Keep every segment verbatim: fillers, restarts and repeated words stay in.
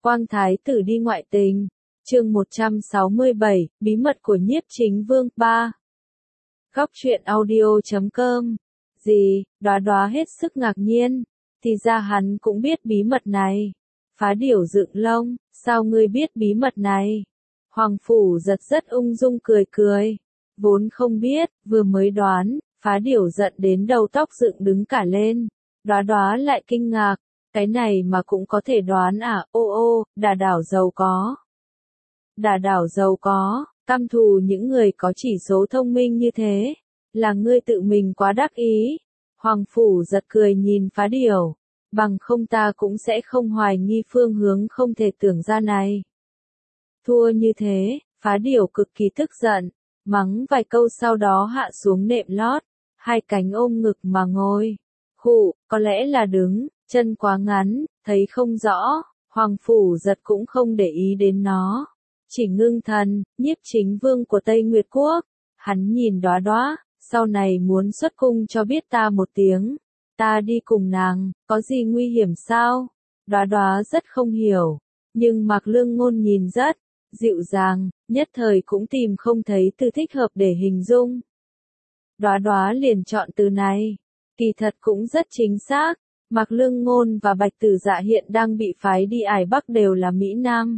Quang Thái tử đi ngoại tình. Chương một trăm sáu mươi bảy, bí mật của Nhiếp Chính Vương ba. Góc truyện audio chấm com. Gì? Đóa Đóa hết sức ngạc nhiên. Thì ra hắn cũng biết bí mật này. Phá Điểu dựng lông, sao ngươi biết bí mật này? Hoàng Phủ Giật rất ung dung cười cười. Vốn không biết, vừa mới đoán, Phá Điểu giận đến đầu tóc dựng đứng cả lên. Đóa Đóa lại kinh ngạc. Cái này mà cũng có thể đoán à? Ô ô, Đà Đảo giàu có. Đà Đảo giàu có, căm thù những người có chỉ số thông minh như thế. Là ngươi tự mình quá đắc ý. Hoàng Phủ Giật cười nhìn Phá Điểu. Bằng không ta cũng sẽ không hoài nghi phương hướng không thể tưởng ra này. Thua như thế, Phá Điểu cực kỳ tức giận. Mắng vài câu sau đó hạ xuống nệm lót. Hai cánh ôm ngực mà ngồi. Khụ, có lẽ là đứng, chân quá ngắn, thấy không rõ. Hoàng Phủ Giật cũng không để ý đến nó. Chỉ ngưng thần, Nhiếp Chính Vương của Tây Nguyệt Quốc. Hắn nhìn Đóa Đóa, sau này muốn xuất cung cho biết ta một tiếng. Ta đi cùng nàng, có gì nguy hiểm sao? Đóa Đóa rất không hiểu. Nhưng Mạc Lương Ngôn nhìn rất dịu dàng, nhất thời cũng tìm không thấy từ thích hợp để hình dung. Đóa Đóa liền chọn từ này. Kỳ thật cũng rất chính xác. Mạc Lương Ngôn và Bạch Tử Dạ hiện đang bị phái đi Ải Bắc đều là Mỹ Nam.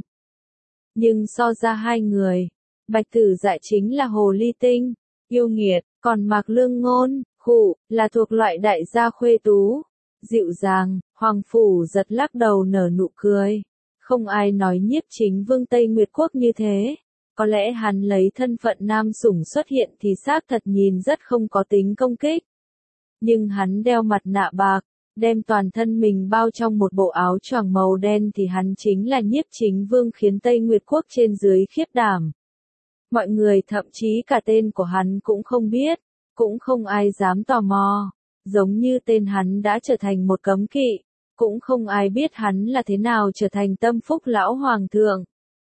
Nhưng so ra hai người, Bạch Tử Dạ chính là hồ ly tinh, yêu nghiệt, còn Mạc Lương Ngôn, khụ, là thuộc loại đại gia khuê tú. Dịu dàng, Hoàng Phủ Giật lắc đầu nở nụ cười. Không ai nói Nhiếp Chính Vương Tây Nguyệt Quốc như thế. Có lẽ hắn lấy thân phận nam sủng xuất hiện thì xác thật nhìn rất không có tính công kích. Nhưng hắn đeo mặt nạ bạc, đem toàn thân mình bao trong một bộ áo choàng màu đen thì hắn chính là Nhiếp Chính Vương khiến Tây Nguyệt Quốc trên dưới khiếp đảm. Mọi người thậm chí cả tên của hắn cũng không biết, cũng không ai dám tò mò, giống như tên hắn đã trở thành một cấm kỵ, cũng không ai biết hắn là thế nào trở thành tâm phúc lão hoàng thượng.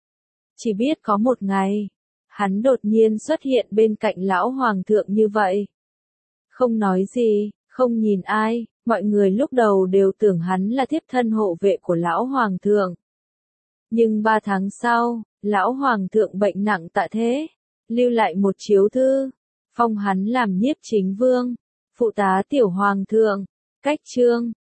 Chỉ biết có một ngày, hắn đột nhiên xuất hiện bên cạnh lão hoàng thượng như vậy. Không nói gì, không nhìn ai. Mọi người lúc đầu đều tưởng hắn là thiếp thân hộ vệ của lão hoàng thượng. Nhưng ba tháng sau, lão hoàng thượng bệnh nặng tạ thế, lưu lại một chiếu thư, phong hắn làm Nhiếp Chính Vương, phụ tá tiểu hoàng thượng. Cách chương,